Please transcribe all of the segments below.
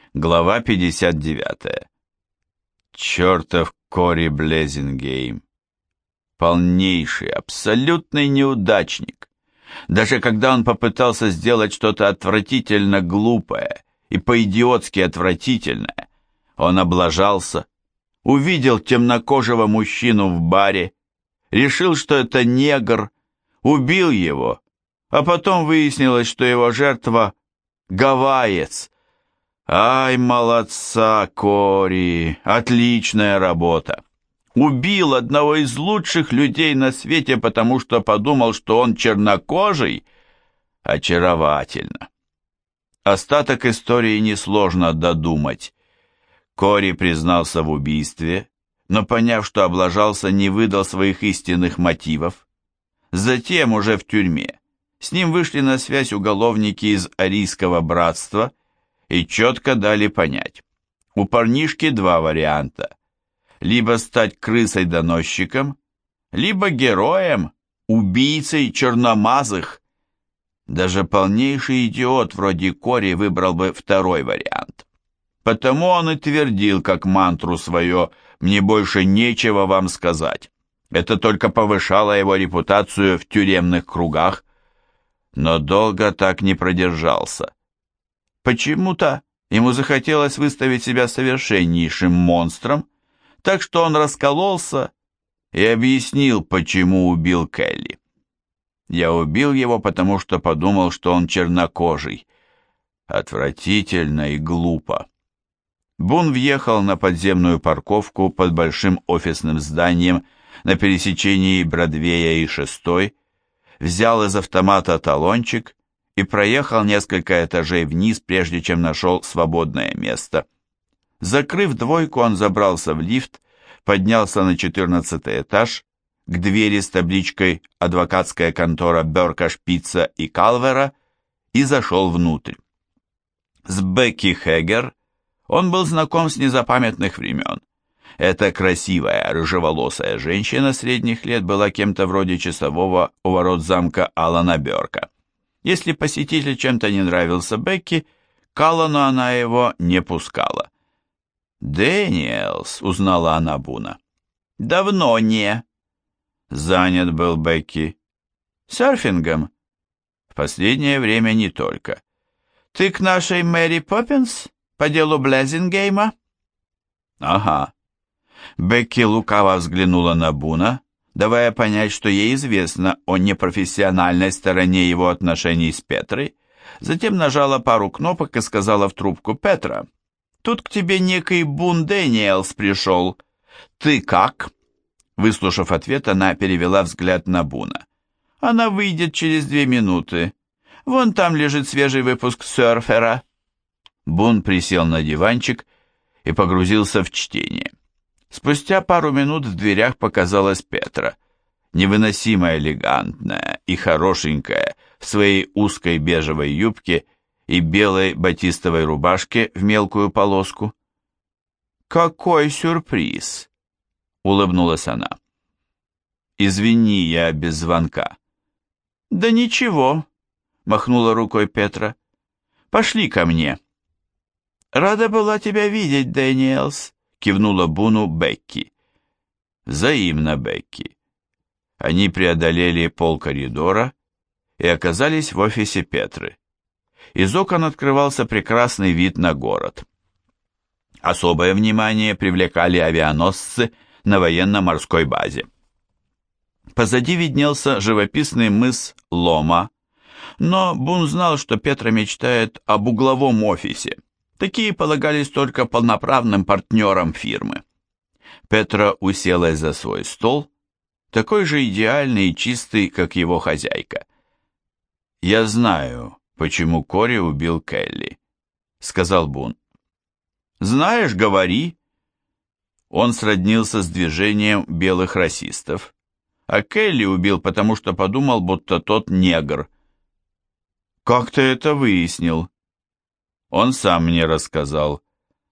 Глава 59. Чертов Кори Блезингейм. Полнейший, абсолютный неудачник. Даже когда он попытался сделать что-то отвратительно глупое и по-идиотски отвратительное, он облажался, увидел темнокожего мужчину в баре, решил, что это негр, убил его, а потом выяснилось, что его жертва — гавайец. Ай, молодца, Кори, отличная работа. Убил одного из лучших людей на свете, потому что подумал, что он чернокожий. Очаровательно. Остаток истории несложно додумать. Кори признался в убийстве, но, поняв, что облажался, не выдал своих истинных мотивов. Затем, уже в тюрьме, с ним вышли на связь уголовники из Арийского братства и четко дали понять: у парнишки два варианта: либо стать крысой-доносчиком, либо героем, убийцей черномазых. Даже полнейший идиот вроде Кори выбрал бы второй вариант. Потому он и твердил как мантру свое: «Мне больше нечего вам сказать». Это только повышало его репутацию в тюремных кругах. Но долго так не продержался. Почему-то ему захотелось выставить себя совершеннейшим монстром, так что он раскололся и объяснил, почему убил Келли. Я убил его, потому что подумал, что он чернокожий. Отвратительно и глупо. Бун въехал на подземную парковку под большим офисным зданием на пересечении Бродвея и 6-й, взял из автомата талончик и проехал несколько этажей вниз, прежде чем нашел свободное место. Закрыв двойку, он забрался в лифт, поднялся на 14-й этаж, к двери с табличкой «Адвокатская контора Берка, Шпица и Калвера» и зашел внутрь. С Бекки Хегер он был знаком с незапамятных времен. Эта красивая, рыжеволосая женщина средних лет была кем-то вроде часового у ворот замка Алана Берка. Если посетитель чем-то не нравился Бекки, к Алану она его не пускала. «Дэниелс», — узнала она Буна. «Давно не». Занят был Бекки. «Серфингом?» «В последнее время не только». «Ты к нашей Мэри Поппинс по делу Блезингейма?» «Ага». Бекки лукаво взглянула на Буна, давая понять, что ей известно о непрофессиональной стороне его отношений с Петрой, затем нажала пару кнопок и сказала в трубку: «Петра, тут к тебе некий Бун Дэниелс пришел. Ты как?» Выслушав ответ, она перевела взгляд на Буна. «Она выйдет через 2 минуты. Вон там лежит свежий выпуск «Серфера». Бун присел на диванчик и погрузился в чтение. Спустя пару минут в дверях показалась Петра, невыносимо элегантная и хорошенькая, в своей узкой бежевой юбке и белой батистовой рубашке в мелкую полоску. «Какой сюрприз!» — улыбнулась она. «Извини, я без звонка». «Да ничего», — махнула рукой Петра. «Пошли ко мне». «Рада была тебя видеть, Дэниелс», — кивнула Буну Бекки. «Взаимно, Бекки». Они преодолели полкоридора и оказались в офисе Петры. Из окон открывался прекрасный вид на город. Особое внимание привлекали авианосцы на военно-морской базе. Позади виднелся живописный мыс Лома, но Бун знал, что Петра мечтает об угловом офисе. Такие полагались только полноправным партнерам фирмы. Петра уселась за свой стол, такой же идеальный и чистый, как его хозяйка. «Я знаю, почему Кори убил Келли», — сказал Бун. «Знаешь, говори». Он сроднился с движением белых расистов, а Келли убил, потому что подумал, будто тот негр. «Как ты это выяснил?» Он сам мне рассказал.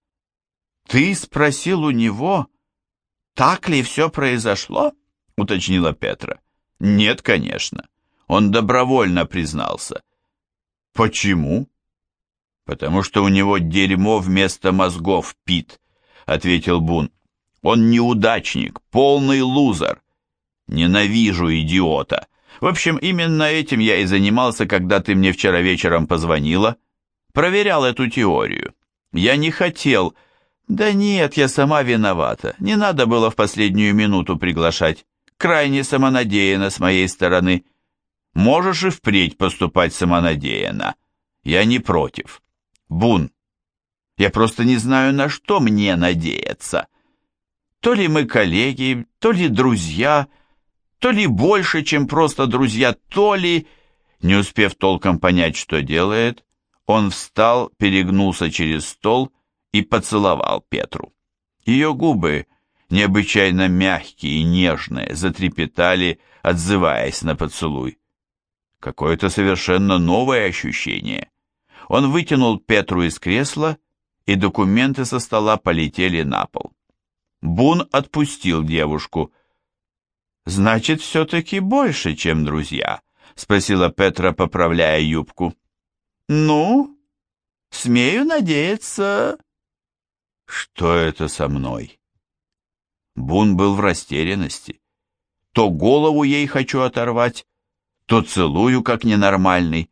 «Ты спросил у него, так ли все произошло?» — уточнила Петра. «Нет, конечно. Он добровольно признался». «Почему?» «Потому что у него дерьмо вместо мозгов, Пит», — ответил Бун. «Он неудачник, полный лузер. Ненавижу идиота. В общем, именно этим я и занимался, когда ты мне вчера вечером позвонила. Проверял эту теорию. Я не хотел...» «Да нет, я сама виновата. Не надо было в последнюю минуту приглашать. Крайне самонадеянно с моей стороны. Можешь и впредь поступать самонадеянно. Я не против. Бун, я просто не знаю, на что мне надеяться. То ли мы коллеги, то ли друзья, то ли больше, чем просто друзья, то ли...» Не успев толком понять, что делает, он встал, перегнулся через стол и поцеловал Петру. Ее губы, необычайно мягкие и нежные, затрепетали, отзываясь на поцелуй. Какое-то совершенно новое ощущение. Он вытянул Петру из кресла, и документы со стола полетели на пол. Бун отпустил девушку. «Значит, все-таки больше, чем друзья?» — спросила Петра, поправляя юбку. «Ну, смею надеяться...» «Что это со мной?» Бун был в растерянности. То голову ей хочу оторвать, то целую, как ненормальный.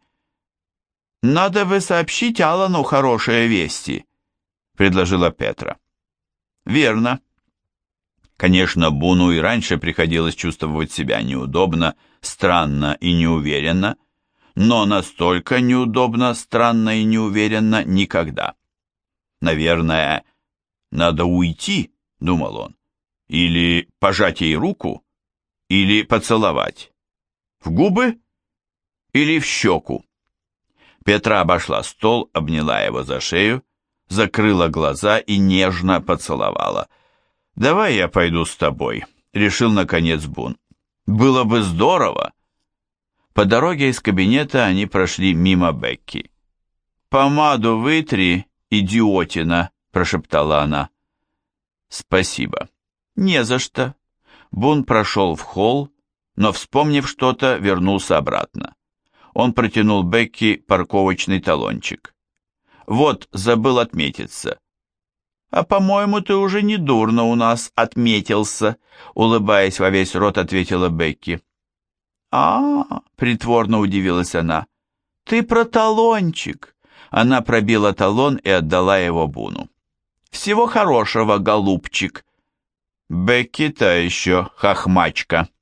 «Надо бы сообщить Алану хорошие вести», — предложила Петра. «Верно». Конечно, Буну и раньше приходилось чувствовать себя неудобно, странно и неуверенно, но настолько неудобно, странно и неуверенно никогда. «Наверное, надо уйти», — думал он, — «или пожать ей руку, или поцеловать. В губы или в щеку?» Петра обошла стол, обняла его за шею, закрыла глаза и нежно поцеловала. «Давай я пойду с тобой», — решил наконец Бун. «Было бы здорово». По дороге из кабинета они прошли мимо Бекки. «Помаду вытри, идиотина», — прошептала она. «Спасибо». «Не за что». Бун прошел в холл, но, вспомнив что-то, вернулся обратно. Он протянул Бекки парковочный талончик. «Вот, забыл отметиться». «А, по-моему, ты уже недурно у нас отметился», — улыбаясь во весь рот, ответила Бекки. Притворно удивилась она. «Ты про талончик». Она пробила талон и отдала его Буну. «Всего хорошего, голубчик». Бекки та еще хохмачка.